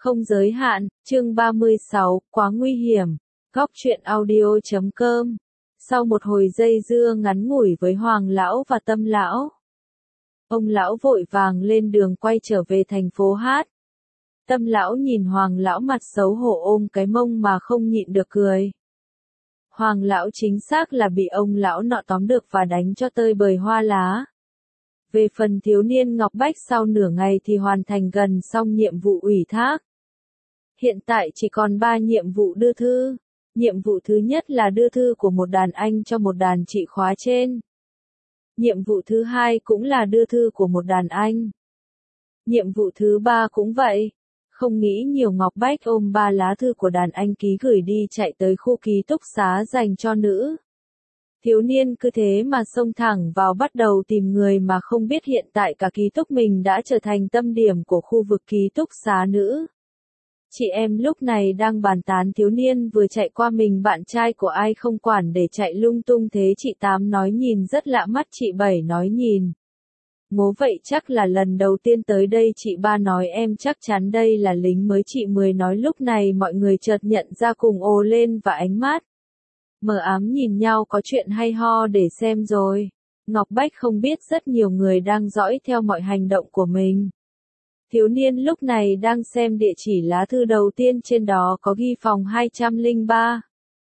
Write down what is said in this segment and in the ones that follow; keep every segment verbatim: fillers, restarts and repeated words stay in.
Không giới hạn, chương ba mươi sáu, quá nguy hiểm. Góc truyện audio chấm com. Sau một hồi dây dưa ngắn ngủi với Hoàng lão và Tâm lão, ông lão vội vàng lên đường quay trở về thành phố Hát. Tâm lão nhìn Hoàng lão mặt xấu hổ ôm cái mông mà không nhịn được cười. Hoàng lão chính xác là bị ông lão nọ tóm được và đánh cho tơi bời hoa lá. Về phần thiếu niên Ngọc Bách, sau nửa ngày thì hoàn thành gần xong nhiệm vụ ủy thác. Hiện tại chỉ còn ba nhiệm vụ đưa thư. Nhiệm vụ thứ nhất là đưa thư của một đàn anh cho một đàn chị khóa trên. Nhiệm vụ thứ hai cũng là đưa thư của một đàn anh. Nhiệm vụ thứ ba cũng vậy. Không nghĩ nhiều, Ngọc Bách ôm ba lá thư của đàn anh ký gửi đi, chạy tới khu ký túc xá dành cho nữ. Thiếu niên cứ thế mà xông thẳng vào, bắt đầu tìm người mà không biết hiện tại cả ký túc mình đã trở thành tâm điểm của khu vực ký túc xá nữ. Chị em lúc này đang bàn tán thiếu niên vừa chạy qua mình bạn trai của ai không quản để chạy lung tung thế. Chị Tám nói nhìn rất lạ mắt, chị Bảy nói nhìn ngố vậy chắc là lần đầu tiên tới đây, chị Ba nói em chắc chắn đây là lính mới, chị Mười nói. Lúc này mọi người chợt nhận ra cùng ồ lên và ánh mắt mờ ám nhìn nhau, có chuyện hay ho để xem rồi. Ngọc Bách không biết rất nhiều người đang dõi theo mọi hành động của mình. Thiếu niên lúc này đang xem địa chỉ lá thư đầu tiên, trên đó có ghi phòng hai trăm lẻ ba.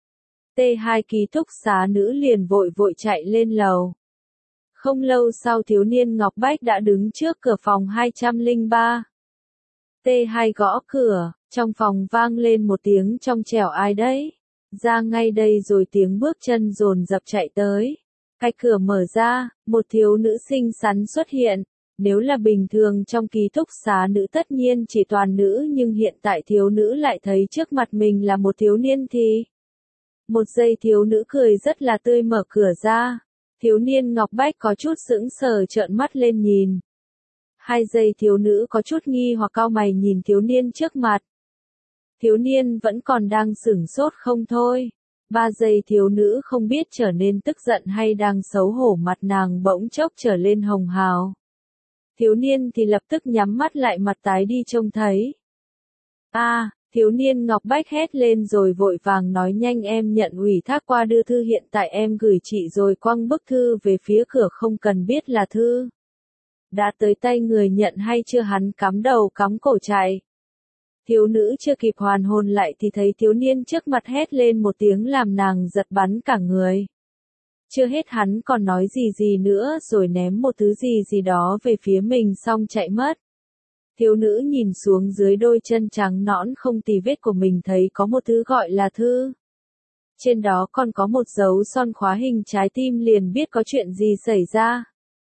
T hai ký túc xá nữ, liền vội vội chạy lên lầu. Không lâu sau thiếu niên Ngọc Bách đã đứng trước cửa phòng hai trăm lẻ ba. T hai gõ cửa, trong phòng vang lên một tiếng trong trẻo, ai đấy? Ra ngay đây rồi, tiếng bước chân dồn dập chạy tới. Cái cửa mở ra, một thiếu nữ xinh xắn xuất hiện. Nếu là bình thường trong ký túc xá nữ tất nhiên chỉ toàn nữ, nhưng hiện tại thiếu nữ lại thấy trước mặt mình là một thiếu niên thì... Một giây thiếu nữ cười rất là tươi mở cửa ra. Thiếu niên Ngọc Bách có chút sững sờ trợn mắt lên nhìn. Hai giây thiếu nữ có chút nghi hoặc cau mày nhìn thiếu niên trước mặt. Thiếu niên vẫn còn đang sửng sốt không thôi. Ba giây thiếu nữ không biết trở nên tức giận hay đang xấu hổ, mặt nàng bỗng chốc trở lên hồng hào. Thiếu niên thì lập tức nhắm mắt lại, mặt tái đi trông thấy. A, à, thiếu niên Ngọc Bách hét lên rồi vội vàng nói nhanh, em nhận ủy thác qua đưa thư, hiện tại em gửi chị rồi, quăng bức thư về phía cửa, không cần biết là thư đã tới tay người nhận hay chưa. Hắn cắm đầu cắm cổ chạy. Thiếu nữ chưa kịp hoàn hồn lại thì thấy thiếu niên trước mặt hét lên một tiếng làm nàng giật bắn cả người. Chưa hết hắn còn nói gì gì nữa rồi ném một thứ gì gì đó về phía mình xong chạy mất. Thiếu nữ nhìn xuống dưới đôi chân trắng nõn không tì vết của mình, thấy có một thứ gọi là thư. Trên đó còn có một dấu son khóa hình trái tim, liền biết có chuyện gì xảy ra.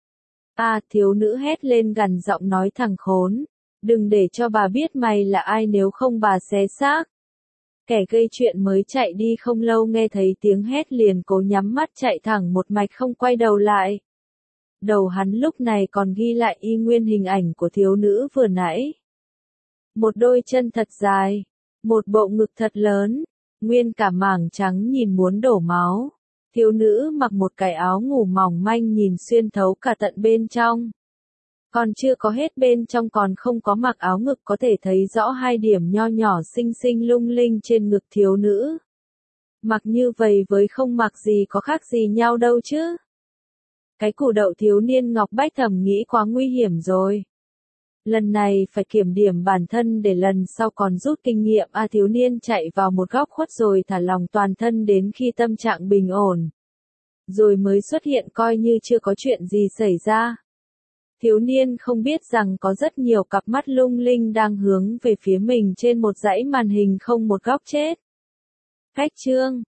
À, thiếu nữ hét lên gằn giọng nói, thằng khốn, đừng để cho bà biết mày là ai, nếu không bà xé xác. Kẻ gây chuyện mới chạy đi không lâu, nghe thấy tiếng hét liền cố nhắm mắt chạy thẳng một mạch không quay đầu lại. Đầu hắn lúc này còn ghi lại y nguyên hình ảnh của thiếu nữ vừa nãy. Một đôi chân thật dài, một bộ ngực thật lớn, nguyên cả mảng trắng nhìn muốn đổ máu. Thiếu nữ mặc một cái áo ngủ mỏng manh nhìn xuyên thấu cả tận bên trong. Còn chưa có hết, bên trong còn không có mặc áo ngực, có thể thấy rõ hai điểm nho nhỏ xinh xinh lung linh trên ngực thiếu nữ. Mặc như vậy với không mặc gì có khác gì nhau đâu chứ. Cái củ đậu thiếu niên Ngọc Bách thầm nghĩ quá nguy hiểm rồi. Lần này phải kiểm điểm bản thân để lần sau còn rút kinh nghiệm. A, thiếu niên chạy vào một góc khuất rồi thả lỏng toàn thân đến khi tâm trạng bình ổn. Rồi mới xuất hiện coi như chưa có chuyện gì xảy ra. Thiếu niên không biết rằng có rất nhiều cặp mắt lung linh đang hướng về phía mình trên một dãy màn hình không một góc chết. Cách chương